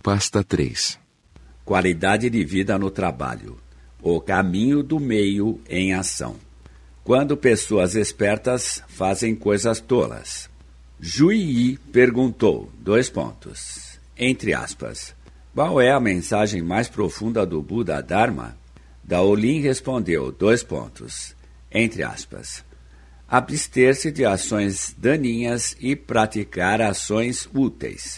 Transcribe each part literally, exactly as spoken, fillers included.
Pasta três. Qualidade de vida no trabalho. O caminho do meio em ação. Quando pessoas espertas fazem coisas tolas. Juyi perguntou, dois pontos, entre aspas, qual é a mensagem mais profunda do Buda Dharma? Daolin respondeu, dois pontos, entre aspas, abster-se de ações daninhas e praticar ações úteis.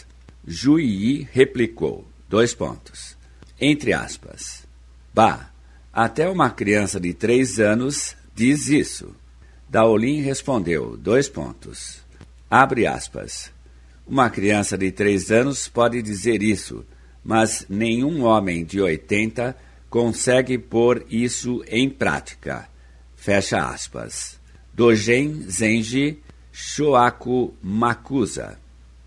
Juyi replicou, dois pontos, entre aspas, bah, até uma criança de três anos diz isso. Daolin respondeu, dois pontos, abre aspas, uma criança de três anos pode dizer isso, mas nenhum homem de oitenta consegue pôr isso em prática. Fecha aspas. Dogen Zenji Shoaku Makusa.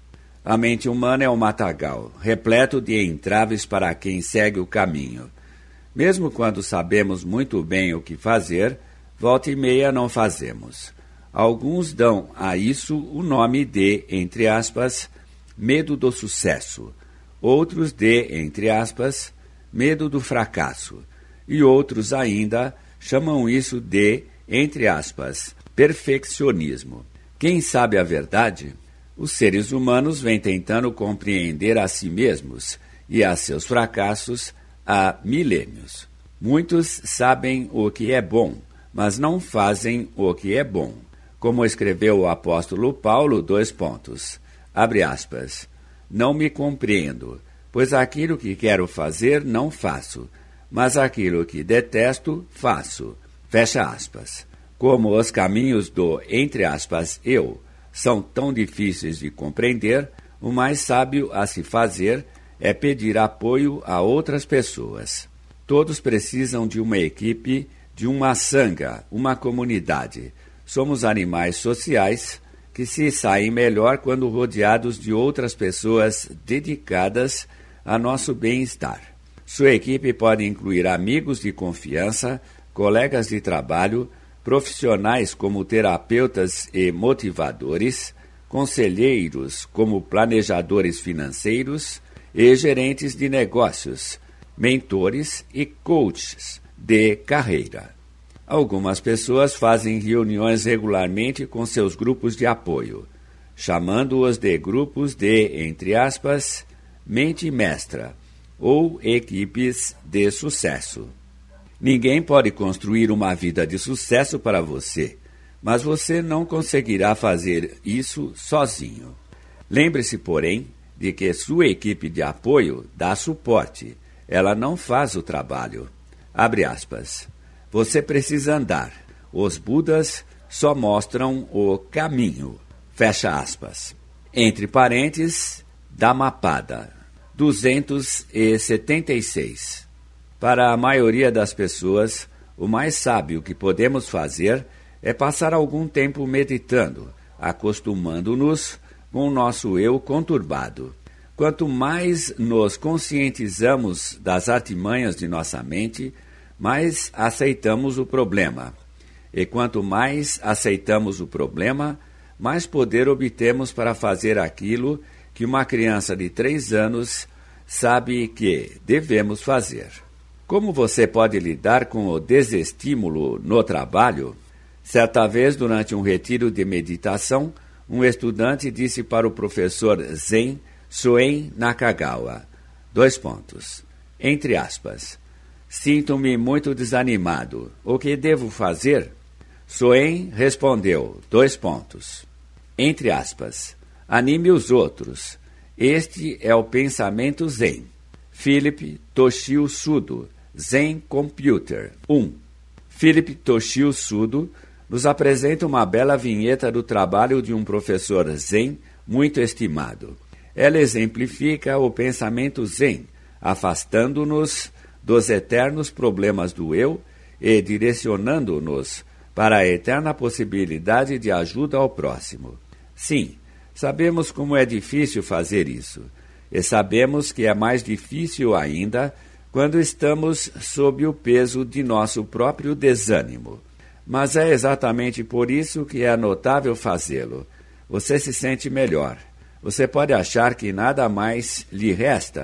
A mente humana é um matagal, repleto de entraves para quem segue o caminho. Mesmo quando sabemos muito bem o que fazer, volta e meia não fazemos. Alguns dão a isso o nome de, entre aspas, medo do sucesso. Outros de, entre aspas, medo do fracasso. E outros ainda chamam isso de, entre aspas, perfeccionismo. Quem sabe a verdade? Os seres humanos vêm tentando compreender a si mesmos e a seus fracassos há milênios. Muitos sabem o que é bom, mas não fazem o que é bom. Como escreveu o apóstolo Paulo, dois pontos, abre aspas, não me compreendo, pois aquilo que quero fazer não faço, mas aquilo que detesto, faço, fecha aspas. Como os caminhos do, entre aspas, eu, são tão difíceis de compreender, o mais sábio a se fazer é pedir apoio a outras pessoas. Todos precisam de uma equipe, de uma sangha, uma comunidade. Somos animais sociais que se saem melhor quando rodeados de outras pessoas dedicadas a nosso bem-estar. Sua equipe pode incluir amigos de confiança, colegas de trabalho, profissionais como terapeutas e motivadores, conselheiros como planejadores financeiros e gerentes de negócios, mentores e coaches de carreira. Algumas pessoas fazem reuniões regularmente com seus grupos de apoio, chamando-os de grupos de, entre aspas, mente mestra ou equipes de sucesso. Ninguém pode construir uma vida de sucesso para você, mas você não conseguirá fazer isso sozinho. Lembre-se, porém, de que sua equipe de apoio dá suporte, ela não faz o trabalho. Abre aspas. Você precisa andar. Os Budas só mostram o caminho. Fecha aspas. Entre parênteses, Dhammapada, duzentos e setenta e seis. Para a maioria das pessoas, o mais sábio que podemos fazer é passar algum tempo meditando, acostumando-nos com o nosso eu conturbado. Quanto mais nos conscientizamos das artimanhas de nossa mente, mais aceitamos o problema. E quanto mais aceitamos o problema, mais poder obtemos para fazer aquilo que uma criança de três anos sabe que devemos fazer. Como você pode lidar com o desestímulo no trabalho? Certa vez, durante um retiro de meditação, um estudante disse para o professor Zen Soen Nakagawa, dois pontos, entre aspas, sinto-me muito desanimado. O que devo fazer? Soen respondeu, dois pontos, entre aspas, anime os outros. Este é o pensamento Zen. Philip Toshio Sudo, Zen Computer, um. Philip Toshio Sudo nos apresenta uma bela vinheta do trabalho de um professor Zen muito estimado. Ela exemplifica o pensamento Zen, afastando-nos dos eternos problemas do eu e direcionando-nos para a eterna possibilidade de ajuda ao próximo. Sim, sabemos como é difícil fazer isso, e sabemos que é mais difícil ainda quando estamos sob o peso de nosso próprio desânimo. Mas é exatamente por isso que é notável fazê-lo. Você se sente melhor. Você pode achar que nada mais lhe resta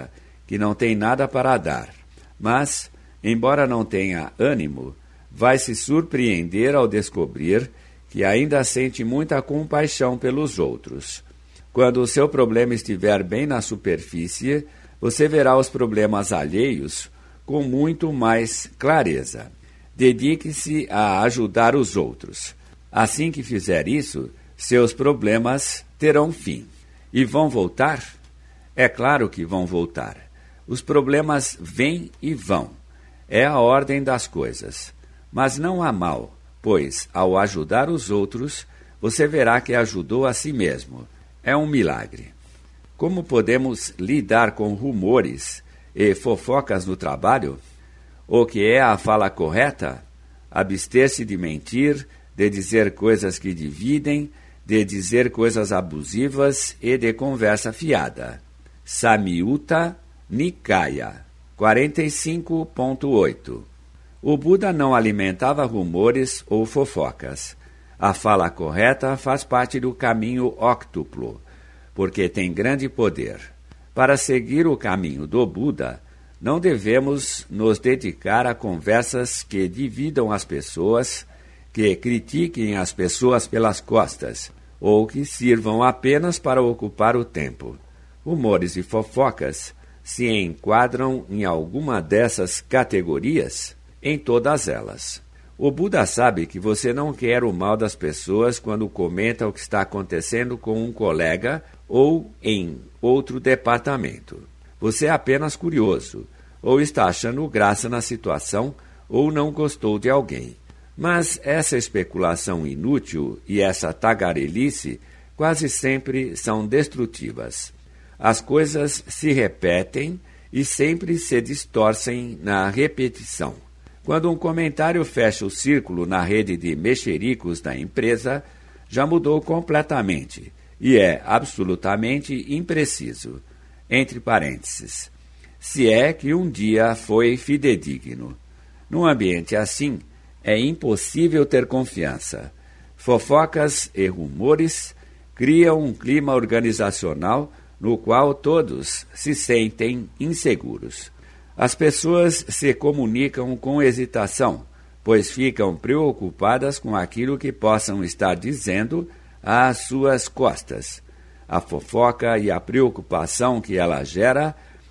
que não tem nada para dar, mas, embora não tenha ânimo, vai se surpreender ao descobrir que ainda sente muita compaixão pelos outros. Quando o seu problema estiver bem na superfície, você verá os problemas alheios com muito mais clareza. Dedique-se a ajudar os outros. Assim que fizer isso, seus problemas terão fim. E vão voltar? É claro que vão voltar. Os problemas vêm e vão. É a ordem das coisas. Mas não há mal, pois, ao ajudar os outros, você verá que ajudou a si mesmo. É um milagre. Como podemos lidar com rumores e fofocas no trabalho? O que é a fala correta? Abster-se de mentir, de dizer coisas que dividem, de dizer coisas abusivas e de conversa fiada. Samyutta Nikaya, quarenta e cinco ponto oito. O Buda não alimentava rumores ou fofocas. A fala correta faz parte do caminho óctuplo, porque tem grande poder. Para seguir o caminho do Buda, não devemos nos dedicar a conversas que dividam as pessoas, que critiquem as pessoas pelas costas, ou que sirvam apenas para ocupar o tempo. Rumores e fofocas se enquadram em alguma dessas categorias? Em todas elas. O Buda sabe que você não quer o mal das pessoas quando comenta o que está acontecendo com um colega ou em outro departamento. Você é apenas curioso, ou está achando graça na situação, ou não gostou de alguém. Mas essa especulação inútil e essa tagarelice quase sempre são destrutivas. As coisas se repetem e sempre se distorcem na repetição. Quando um comentário fecha o círculo na rede de mexericos da empresa, já mudou completamente e é absolutamente impreciso. Entre parênteses, se é que um dia foi fidedigno. Num ambiente assim, é impossível ter confiança. Fofocas e rumores criam um clima organizacional no qual todos se sentem inseguros. As pessoas se comunicam com hesitação, pois ficam preocupadas com aquilo que possam estar dizendo às suas costas. A fofoca e a preocupação que ela gera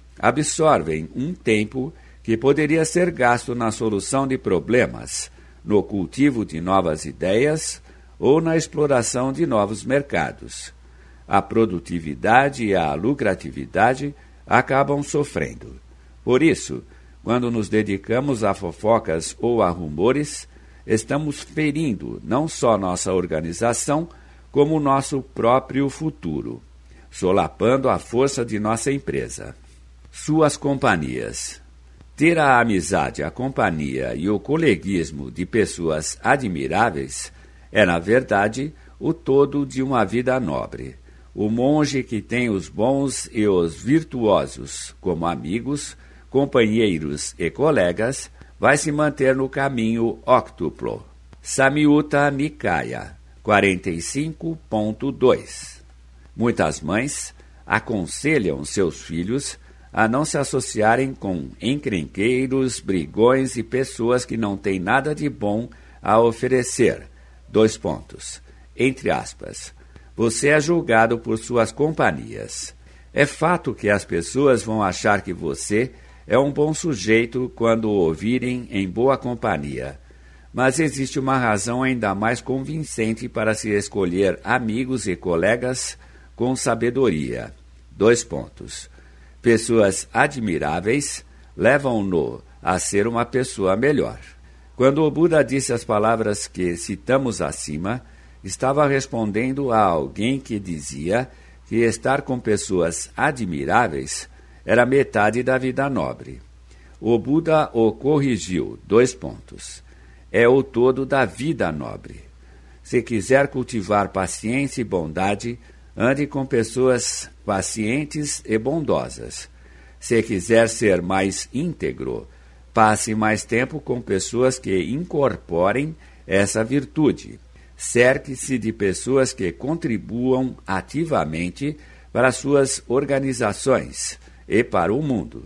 absorvem um tempo que poderia ser gasto na solução de problemas, no cultivo de novas ideias ou na exploração de novos mercados. A produtividade e a lucratividade acabam sofrendo. Por isso, quando nos dedicamos a fofocas ou a rumores, estamos ferindo não só nossa organização, como nosso próprio futuro, solapando a força de nossa empresa. Suas companhias. Ter a amizade, a companhia e o coleguismo de pessoas admiráveis é, na verdade, o todo de uma vida nobre. O monge que tem os bons e os virtuosos como amigos, companheiros e colegas, vai se manter no caminho óctuplo. Samyutta Nikaya, quarenta e cinco ponto dois. Muitas mães aconselham seus filhos a não se associarem com encrenqueiros, brigões e pessoas que não têm nada de bom a oferecer. Dois pontos. Entre aspas. Você é julgado por suas companhias. É fato que as pessoas vão achar que você é um bom sujeito quando o ouvirem em boa companhia. Mas existe uma razão ainda mais convincente para se escolher amigos e colegas com sabedoria. Dois pontos. Pessoas admiráveis levam-no a ser uma pessoa melhor. Quando o Buda disse as palavras que citamos acima, estava respondendo a alguém que dizia que estar com pessoas admiráveis era metade da vida nobre. O Buda o corrigiu, dois pontos. É o todo da vida nobre. Se quiser cultivar paciência e bondade, ande com pessoas pacientes e bondosas. Se quiser ser mais íntegro, passe mais tempo com pessoas que incorporem essa virtude. Cerque-se de pessoas que contribuam ativamente para suas organizações e para o mundo.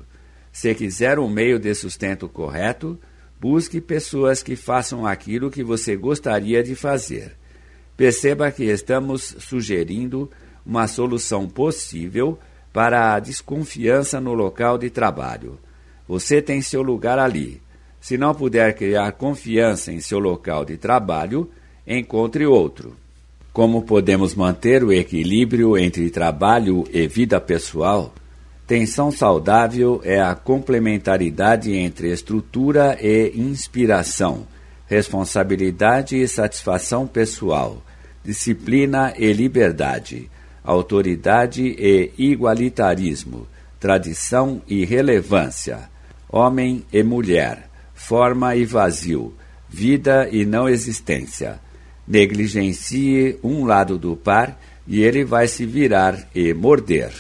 Se quiser um meio de sustento correto, busque pessoas que façam aquilo que você gostaria de fazer. Perceba que estamos sugerindo uma solução possível para a desconfiança no local de trabalho. Você tem seu lugar ali. Se não puder criar confiança em seu local de trabalho, encontre outro. Como podemos manter o equilíbrio entre trabalho e vida pessoal? Tensão saudável é a complementaridade entre estrutura e inspiração, responsabilidade e satisfação pessoal, disciplina e liberdade, autoridade e igualitarismo, tradição e relevância, homem e mulher, forma e vazio, vida e não existência. Negligencie um lado do par e ele vai se virar e morder.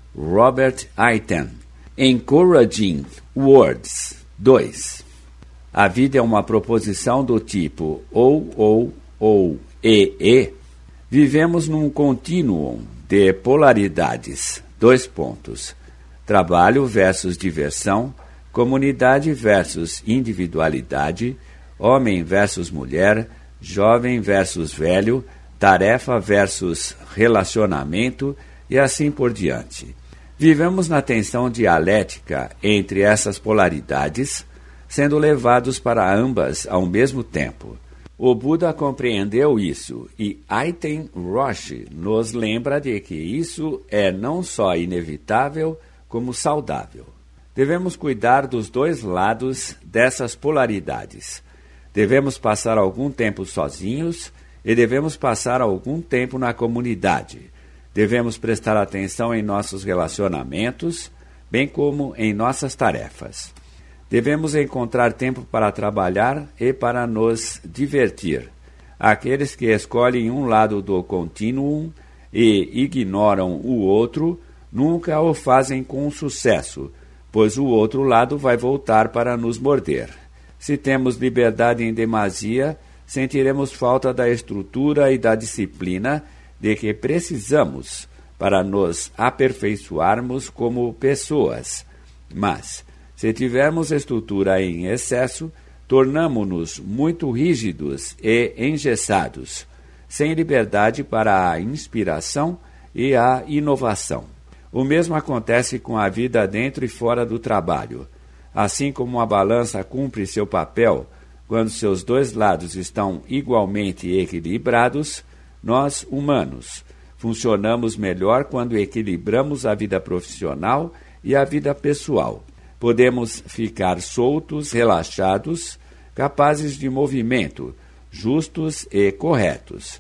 Robert Aiton. Encouraging Words. dois. A vida é uma proposição do tipo ou, ou, ou, e, e. Vivemos num contínuo de polaridades. Dois pontos. Trabalho versus diversão, comunidade versus individualidade, homem versus mulher, jovem versus velho, tarefa versus relacionamento e assim por diante. Vivemos na tensão dialética entre essas polaridades, sendo levados para ambas ao mesmo tempo. O Buda compreendeu isso e Aiten Roshi nos lembra de que isso é não só inevitável, como saudável. Devemos cuidar dos dois lados dessas polaridades. Devemos passar algum tempo sozinhos e devemos passar algum tempo na comunidade. Devemos prestar atenção em nossos relacionamentos, bem como em nossas tarefas. Devemos encontrar tempo para trabalhar e para nos divertir. Aqueles que escolhem um lado do contínuo e ignoram o outro, nunca o fazem com sucesso, pois o outro lado vai voltar para nos morder. Se temos liberdade em demasia, sentiremos falta da estrutura e da disciplina de que precisamos para nos aperfeiçoarmos como pessoas. Mas, se tivermos estrutura em excesso, tornamo-nos muito rígidos e engessados, sem liberdade para a inspiração e a inovação. O mesmo acontece com a vida dentro e fora do trabalho. Assim como uma balança cumpre seu papel quando seus dois lados estão igualmente equilibrados, nós, humanos, funcionamos melhor quando equilibramos a vida profissional e a vida pessoal. Podemos ficar soltos, relaxados, capazes de movimento, justos e corretos.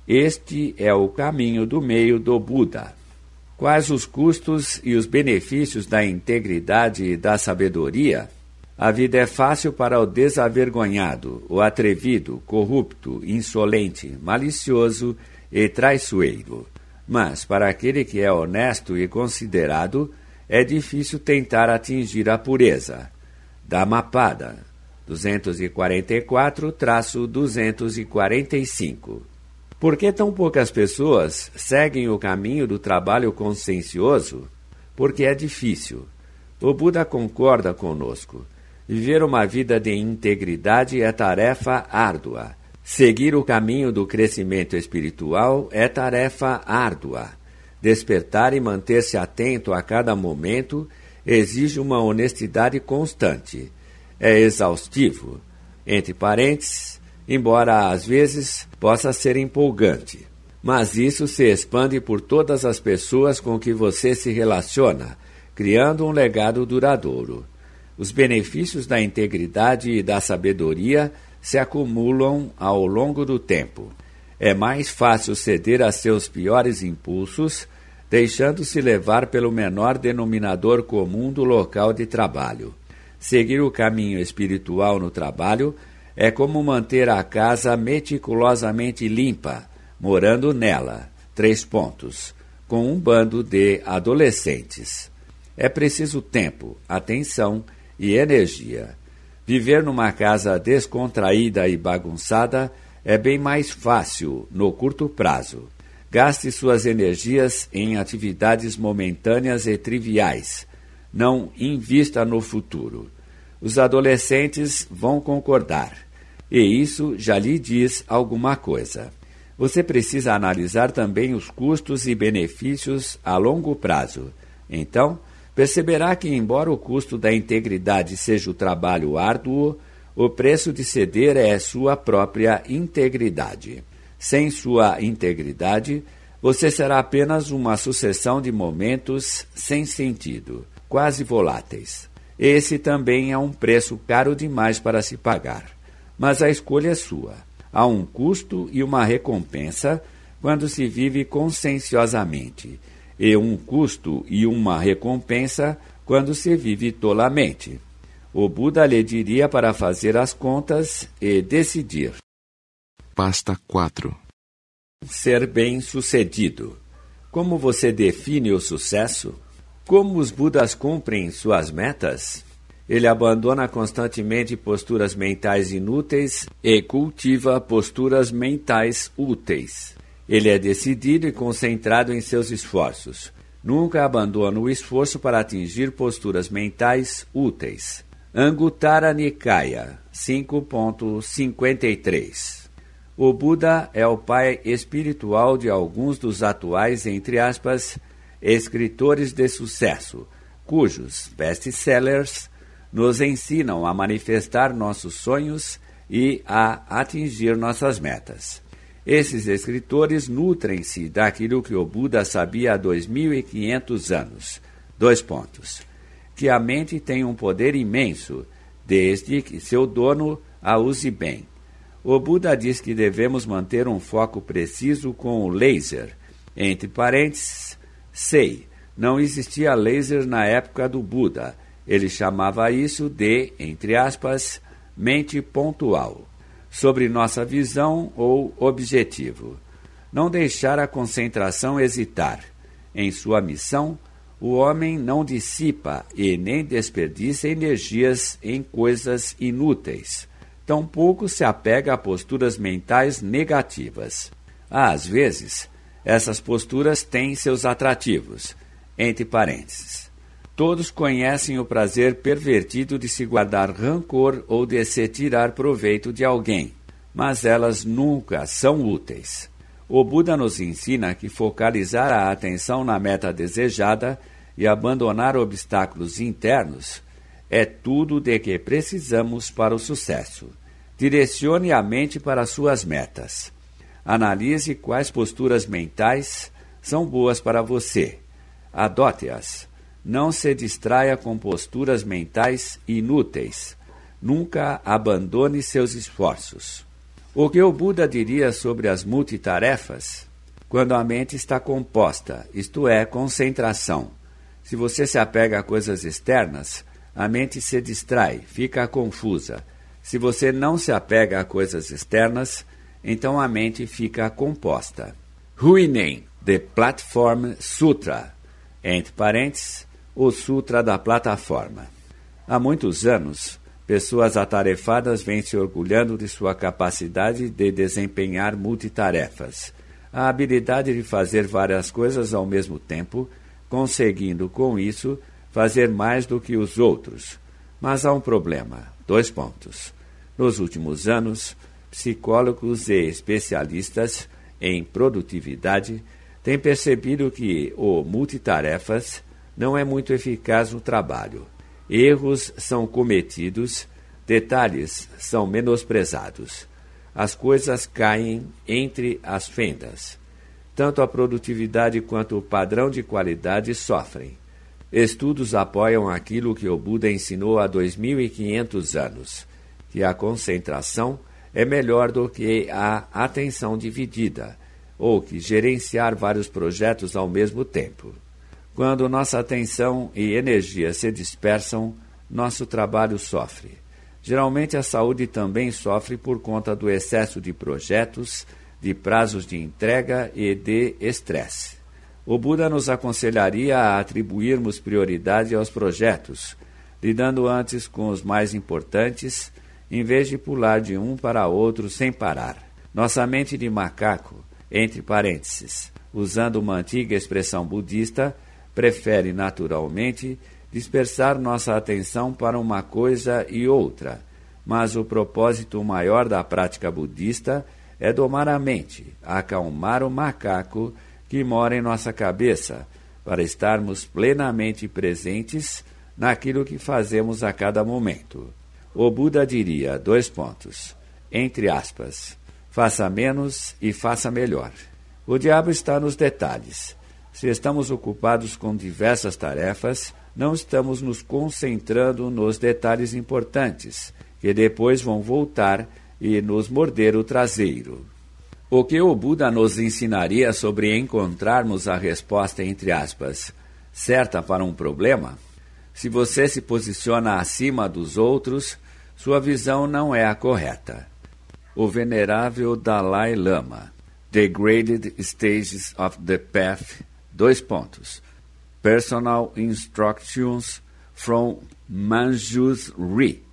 Este é o caminho do meio do Buda. Quais os custos e os benefícios da integridade e da sabedoria? A vida é fácil para o desavergonhado, o atrevido, corrupto, insolente, malicioso e traiçoeiro. Mas, para aquele que é honesto e considerado, é difícil tentar atingir a pureza. Dhammapada, duzentos e quarenta e quatro traço duzentos e quarenta e cinco. Por que tão poucas pessoas seguem o caminho do trabalho consciencioso? Porque é difícil. O Buda concorda conosco. Viver uma vida de integridade é tarefa árdua. Seguir o caminho do crescimento espiritual é tarefa árdua. Despertar e manter-se atento a cada momento exige uma honestidade constante. É exaustivo. Entre parênteses, embora às vezes possa ser empolgante. Mas isso se expande por todas as pessoas com que você se relaciona, criando um legado duradouro. Os benefícios da integridade e da sabedoria se acumulam ao longo do tempo. É mais fácil ceder a seus piores impulsos, deixando-se levar pelo menor denominador comum do local de trabalho. Seguir o caminho espiritual no trabalho é como manter a casa meticulosamente limpa, morando nela, três pontos, com um bando de adolescentes. É preciso tempo, atenção e energia. Viver numa casa descontraída e bagunçada é bem mais fácil no curto prazo. Gaste suas energias em atividades momentâneas e triviais. Não invista no futuro. Os adolescentes vão concordar. E isso já lhe diz alguma coisa. Você precisa analisar também os custos e benefícios a longo prazo. Então, perceberá que, embora o custo da integridade seja o trabalho árduo, o preço de ceder é sua própria integridade. Sem sua integridade, você será apenas uma sucessão de momentos sem sentido, quase voláteis. Esse também é um preço caro demais para se pagar. Mas a escolha é sua. Há um custo e uma recompensa quando se vive conscienciosamente, e um custo e uma recompensa quando se vive tolamente. O Buda lhe diria para fazer as contas e decidir. Pasta quatro. Ser bem-sucedido. Como você define o sucesso? Como os Budas cumprem suas metas? Ele abandona constantemente posturas mentais inúteis e cultiva posturas mentais úteis. Ele é decidido e concentrado em seus esforços. Nunca abandona o esforço para atingir posturas mentais úteis. Anguttara Nikaya, cinco ponto cinquenta e três. O Buda é o pai espiritual de alguns dos atuais, entre aspas, escritores de sucesso, cujos best-sellers nos ensinam a manifestar nossos sonhos e a atingir nossas metas. Esses escritores nutrem-se daquilo que o Buda sabia há dois mil e quinhentos anos. Dois pontos. Que a mente tem um poder imenso, desde que seu dono a use bem. O Buda diz que devemos manter um foco preciso com o laser. Entre parênteses, sei, não existia laser na época do Buda. Ele chamava isso de, entre aspas, mente pontual, sobre nossa visão ou objetivo. Não deixar a concentração hesitar. Em sua missão, o homem não dissipa e nem desperdiça energias em coisas inúteis. Tampouco se apega a posturas mentais negativas. Às vezes, essas posturas têm seus atrativos. Entre parênteses. Todos conhecem o prazer pervertido de se guardar rancor ou de se tirar proveito de alguém, mas elas nunca são úteis. O Buda nos ensina que focalizar a atenção na meta desejada e abandonar obstáculos internos é tudo de que precisamos para o sucesso. Direcione a mente para suas metas. Analise quais posturas mentais são boas para você. Adote-as. Não se distraia com posturas mentais inúteis. Nunca abandone seus esforços. O que o Buda diria sobre as multitarefas? Quando a mente está composta, isto é, concentração. Se você se apega a coisas externas, a mente se distrai, fica confusa. Se você não se apega a coisas externas, então a mente fica composta. Huineng, The Platform Sutra, entre parênteses, o Sutra da Plataforma. Há muitos anos, pessoas atarefadas vêm se orgulhando de sua capacidade de desempenhar multitarefas, a habilidade de fazer várias coisas ao mesmo tempo, conseguindo, com isso, fazer mais do que os outros. Mas há um problema. Dois pontos. Nos últimos anos, psicólogos e especialistas em produtividade têm percebido que o multitarefas não é muito eficaz no trabalho. Erros são cometidos, detalhes são menosprezados. As coisas caem entre as fendas. Tanto a produtividade quanto o padrão de qualidade sofrem. Estudos apoiam aquilo que o Buda ensinou há dois mil e quinhentos anos, que a concentração é melhor do que a atenção dividida, ou que gerenciar vários projetos ao mesmo tempo. Quando nossa atenção e energia se dispersam, nosso trabalho sofre. Geralmente a saúde também sofre por conta do excesso de projetos, de prazos de entrega e de estresse. O Buda nos aconselharia a atribuirmos prioridade aos projetos, lidando antes com os mais importantes, em vez de pular de um para outro sem parar. Nossa mente de macaco, entre parênteses, usando uma antiga expressão budista, prefere naturalmente dispersar nossa atenção para uma coisa e outra, mas o propósito maior da prática budista é domar a mente, acalmar o macaco que mora em nossa cabeça, para estarmos plenamente presentes naquilo que fazemos a cada momento. O Buda diria, dois pontos, entre aspas, faça menos e faça melhor. O diabo está nos detalhes. Se estamos ocupados com diversas tarefas, não estamos nos concentrando nos detalhes importantes, que depois vão voltar e nos morder o traseiro. O que o Buda nos ensinaria sobre encontrarmos a resposta, entre aspas, certa para um problema? Se você se posiciona acima dos outros, sua visão não é a correta. O venerável Dalai Lama, The Graded Stages of the Path, dois pontos, Personal Instructions from Manjusri.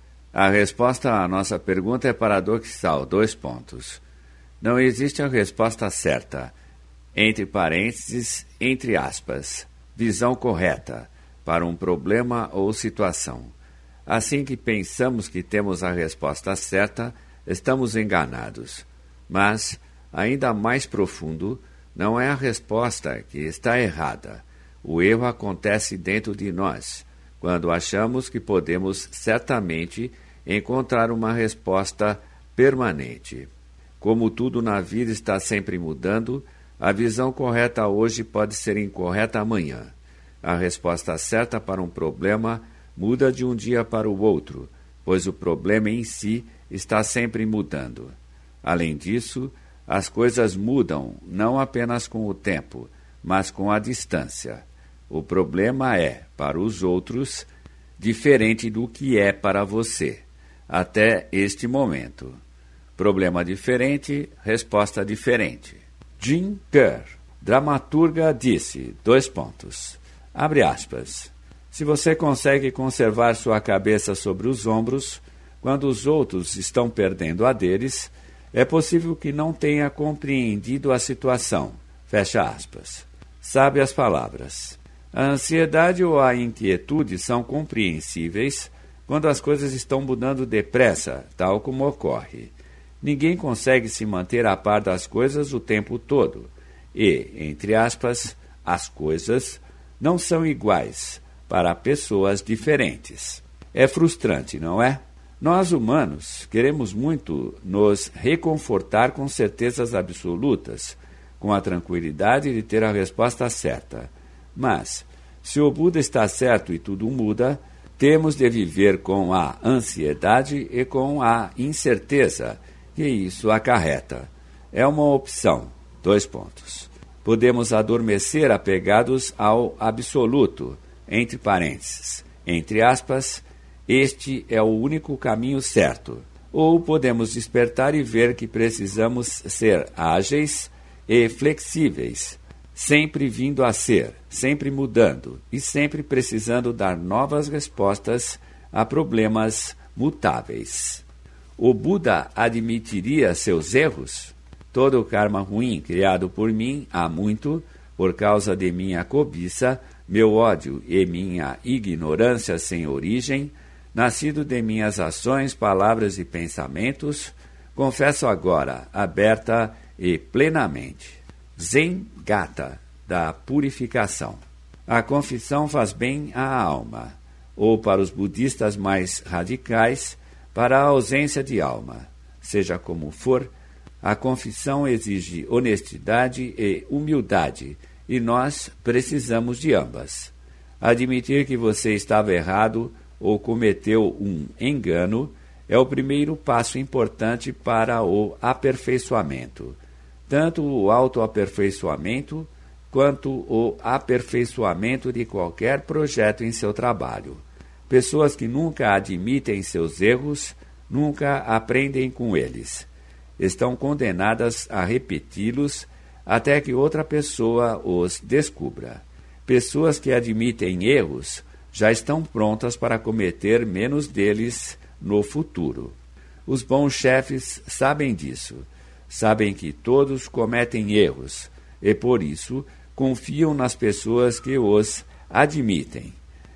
A resposta à nossa pergunta é paradoxal, dois pontos. Não existe a resposta certa, entre parênteses, entre aspas, visão correta, para um problema ou situação. Assim que pensamos que temos a resposta certa, estamos enganados. Mas, ainda mais profundo, não é a resposta que está errada. O erro acontece dentro de nós, quando achamos que podemos certamente encontrar uma resposta permanente. Como tudo na vida está sempre mudando, a visão correta hoje pode ser incorreta amanhã. A resposta certa para um problema muda de um dia para o outro, pois o problema em si está sempre mudando. Além disso, as coisas mudam não apenas com o tempo, mas com a distância. O problema é, para os outros, diferente do que é para você, até este momento. Problema diferente, resposta diferente. Jim Kerr, dramaturga, disse, dois pontos, abre aspas, se você consegue conservar sua cabeça sobre os ombros, quando os outros estão perdendo a deles, é possível que não tenha compreendido a situação, fecha aspas. Sabe as palavras. A ansiedade ou a inquietude são compreensíveis quando as coisas estão mudando depressa, tal como ocorre. Ninguém consegue se manter a par das coisas o tempo todo. E, entre aspas, as coisas não são iguais para pessoas diferentes. É frustrante, não é? Nós, humanos, queremos muito nos reconfortar com certezas absolutas, com a tranquilidade de ter a resposta certa. Mas, se o Buda está certo e tudo muda, temos de viver com a ansiedade e com a incerteza que isso acarreta. É uma opção. Dois pontos. Podemos adormecer apegados ao absoluto, entre parênteses, entre aspas, este é o único caminho certo. Ou podemos despertar e ver que precisamos ser ágeis e flexíveis, sempre vindo a ser, sempre mudando e sempre precisando dar novas respostas a problemas mutáveis. O Buda admitiria seus erros? Todo o karma ruim criado por mim há muito, por causa de minha cobiça, meu ódio e minha ignorância sem origem, nascido de minhas ações, palavras e pensamentos, confesso agora, aberta e plenamente. Zen Gata, da purificação. A confissão faz bem à alma, ou para os budistas mais radicais, para a ausência de alma. Seja como for, a confissão exige honestidade e humildade, e nós precisamos de ambas. Admitir que você estava errado ou cometeu um engano é o primeiro passo importante para o aperfeiçoamento. Tanto o autoaperfeiçoamento quanto o aperfeiçoamento de qualquer projeto em seu trabalho. Pessoas que nunca admitem seus erros, nunca aprendem com eles. Estão condenadas a repeti-los até que outra pessoa os descubra. Pessoas que admitem erros já estão prontas para cometer menos deles no futuro. Os bons chefes sabem disso. Sabem que todos cometem erros e, por isso, confiam nas pessoas que os admitem.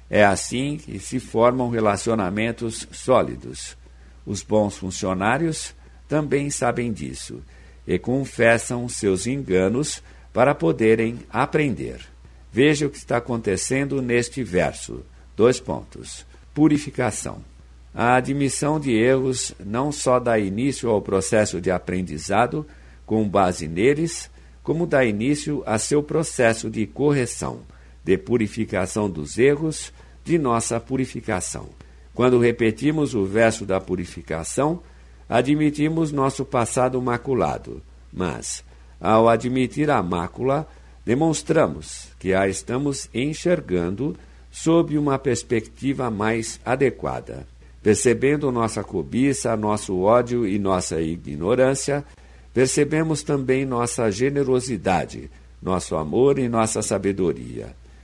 É assim que se formam relacionamentos sólidos. Os bons funcionários também sabem disso e confessam seus enganos para poderem aprender. Veja o que está acontecendo neste verso. Dois pontos. Purificação. A admissão de erros não só dá início ao processo de aprendizado com base neles, como dá início a seu processo de correção, de purificação dos erros, de nossa purificação. Quando repetimos o verso da purificação, admitimos nosso passado maculado, mas, ao admitir a mácula, demonstramos que a estamos enxergando sob uma perspectiva mais adequada. Percebendo nossa cobiça, nosso ódio e nossa ignorância, percebemos também nossa generosidade, nosso amor e nossa sabedoria.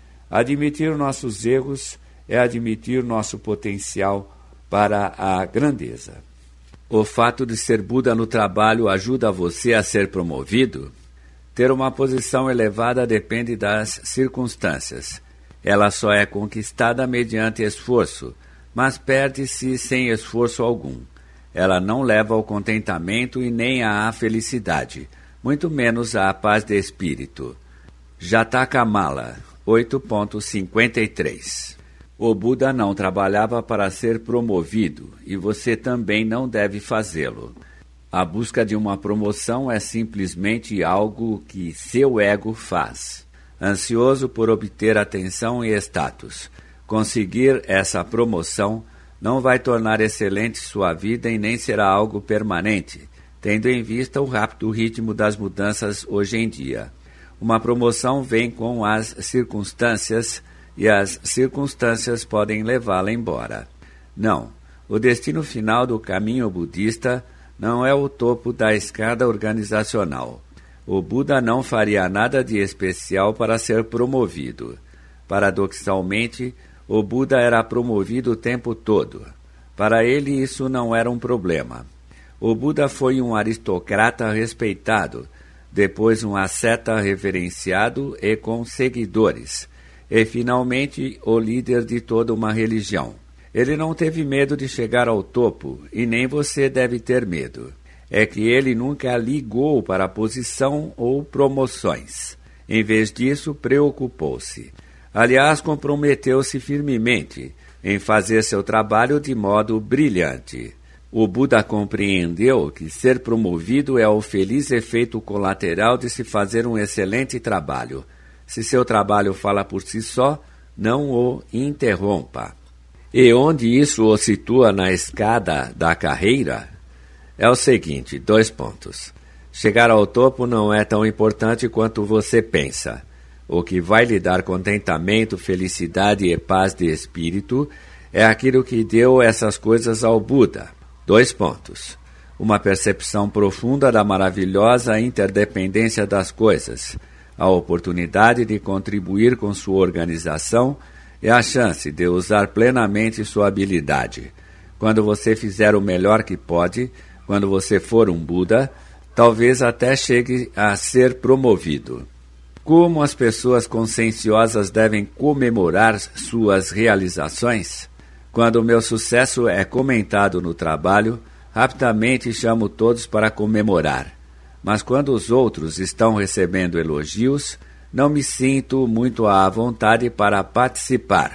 Admitir nossos erros é admitir nosso potencial para a grandeza. O fato de ser Buda no trabalho ajuda você a ser promovido? Ter uma posição elevada depende das circunstâncias. Ela só é conquistada mediante esforço, mas perde-se sem esforço algum. Ela não leva ao contentamento e nem à felicidade, muito menos à paz de espírito. Jatakamala, oito ponto cinquenta e três. O Buda não trabalhava para ser promovido, e você também não deve fazê-lo. A busca de uma promoção é simplesmente algo que seu ego faz. Ansioso por obter atenção e status, conseguir essa promoção não vai tornar excelente sua vida e nem será algo permanente, tendo em vista o rápido ritmo das mudanças hoje em dia. Uma promoção vem com as circunstâncias e as circunstâncias podem levá-la embora. Não, o destino final do caminho budista não é o topo da escada organizacional. O Buda não faria nada de especial para ser promovido. Paradoxalmente, o Buda era promovido o tempo todo. Para ele isso não era um problema. O Buda foi um aristocrata respeitado, depois um asceta reverenciado e com seguidores, e finalmente o líder de toda uma religião. Ele não teve medo de chegar ao topo, e nem você deve ter medo. É que ele nunca ligou para posição ou promoções. Em vez disso, preocupou-se. Aliás, comprometeu-se firmemente em fazer seu trabalho de modo brilhante. O Buda compreendeu que ser promovido é o feliz efeito colateral de se fazer um excelente trabalho. Se seu trabalho fala por si só, não o interrompa. E onde isso o situa na escada da carreira? É o seguinte, dois pontos. Chegar ao topo não é tão importante quanto você pensa. O que vai lhe dar contentamento, felicidade e paz de espírito é aquilo que deu essas coisas ao Buda. Dois pontos. Uma percepção profunda da maravilhosa interdependência das coisas, a oportunidade de contribuir com sua organização e a chance de usar plenamente sua habilidade. Quando você fizer o melhor que pode, quando você for um Buda, talvez até chegue a ser promovido. Como as pessoas conscienciosas devem comemorar suas realizações? Quando o meu sucesso é comentado no trabalho, rapidamente chamo todos para comemorar. Mas quando os outros estão recebendo elogios, não me sinto muito à vontade para participar.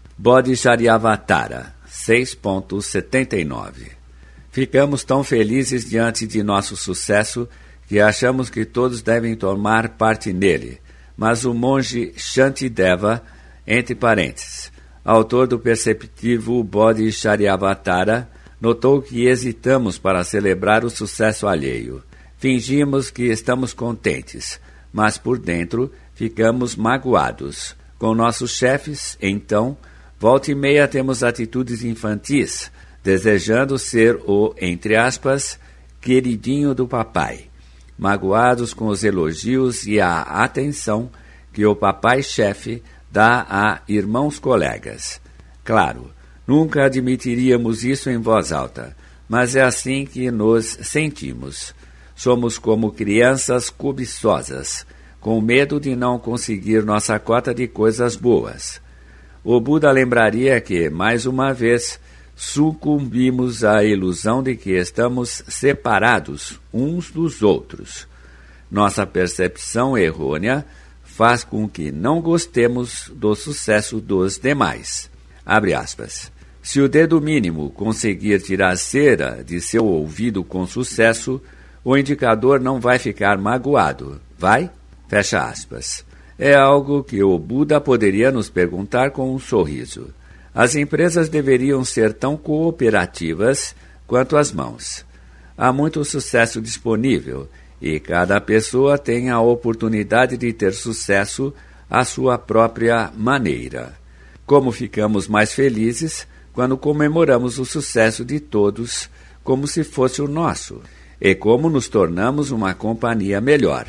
Bodhisattva, seis ponto setenta e nove. Ficamos tão felizes diante de nosso sucesso que achamos que todos devem tomar parte nele. Mas o monge Shantideva, entre parênteses, autor do perceptivo Bodhisattva, notou que hesitamos para celebrar o sucesso alheio. Fingimos que estamos contentes, mas por dentro ficamos magoados. Com nossos chefes, então, volta e meia temos atitudes infantis, desejando ser o, entre aspas, queridinho do papai, magoados com os elogios e a atenção que o papai-chefe dá a irmãos colegas. Claro, nunca admitiríamos isso em voz alta, mas é assim que nos sentimos. Somos como crianças cobiçosas, com medo de não conseguir nossa cota de coisas boas. o Buda lembraria que, mais uma vez, sucumbimos à ilusão de que estamos separados uns dos outros. Nossa percepção errônea faz com que não gostemos do sucesso dos demais. Abre aspas. Se o dedo mínimo conseguir tirar cera de seu ouvido com sucesso, o indicador não vai ficar magoado, vai? Fecha aspas. É algo que o Buda poderia nos perguntar com um sorriso. As empresas deveriam ser tão cooperativas quanto as mãos. Há muito sucesso disponível e cada pessoa tem a oportunidade de ter sucesso à sua própria maneira. Como ficamos mais felizes quando comemoramos o sucesso de todos como se fosse o nosso, e como nos tornamos uma companhia melhor.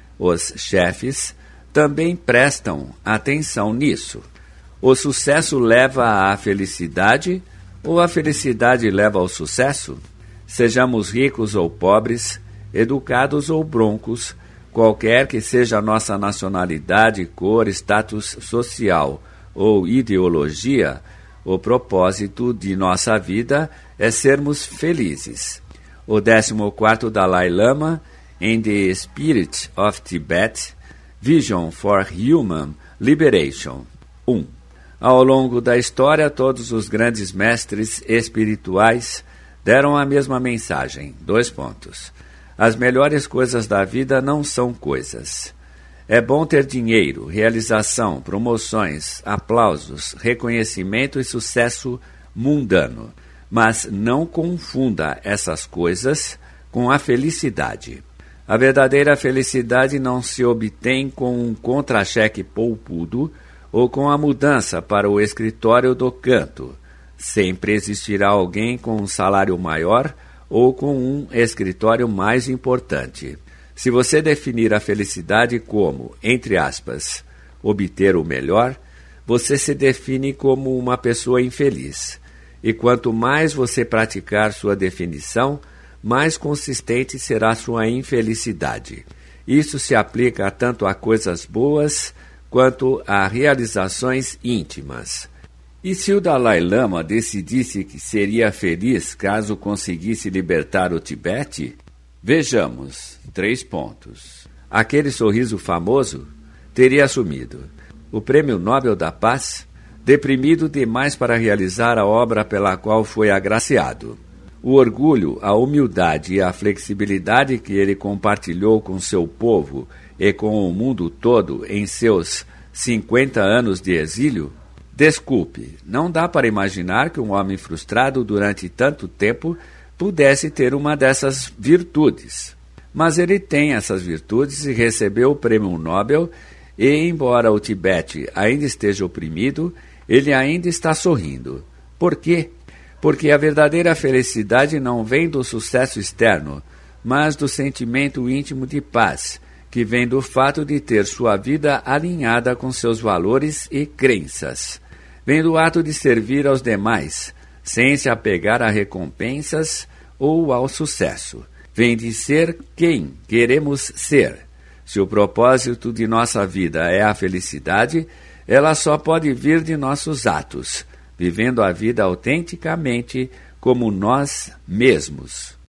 Os chefes também prestam atenção nisso. O sucesso leva à felicidade ou a felicidade leva ao sucesso? Sejamos ricos ou pobres, educados ou broncos, qualquer que seja a nossa nacionalidade, cor, status social ou ideologia, o propósito de nossa vida é sermos felizes. O décimo quarto Dalai Lama, em The Spirit of Tibet, Vision for Human Liberation. um. Ao longo da história, todos os grandes mestres espirituais deram a mesma mensagem. Dois pontos. As melhores coisas da vida não são coisas. É bom ter dinheiro, realização, promoções, aplausos, reconhecimento e sucesso mundano. Mas não confunda essas coisas com a felicidade. A verdadeira felicidade não se obtém com um contra-cheque poupudo ou com a mudança para o escritório do canto. Sempre existirá alguém com um salário maior ou com um escritório mais importante. Se você definir a felicidade como, entre aspas, obter o melhor, você se define como uma pessoa infeliz. E quanto mais você praticar sua definição, mais consistente será sua infelicidade. Isso se aplica tanto a coisas boas quanto a realizações íntimas. E se o Dalai Lama decidisse que seria feliz caso conseguisse libertar o Tibete? Vejamos, três pontos. Aquele sorriso famoso teria assumido o Prêmio Nobel da Paz, deprimido demais para realizar a obra pela qual foi agraciado. O orgulho, a humildade e a flexibilidade que ele compartilhou com seu povo e com o mundo todo em seus cinquenta anos de exílio? Desculpe, não dá para imaginar que um homem frustrado durante tanto tempo pudesse ter uma dessas virtudes. Mas ele tem essas virtudes e recebeu o Prêmio Nobel e, embora o Tibete ainda esteja oprimido, ele ainda está sorrindo. Por quê? Porque a verdadeira felicidade não vem do sucesso externo, mas do sentimento íntimo de paz, que vem do fato de ter sua vida alinhada com seus valores e crenças. Vem do ato de servir aos demais, sem se apegar a recompensas ou ao sucesso. Vem de ser quem queremos ser. Se o propósito de nossa vida é a felicidade, ela só pode vir de nossos atos, vivendo a vida autenticamente como nós mesmos.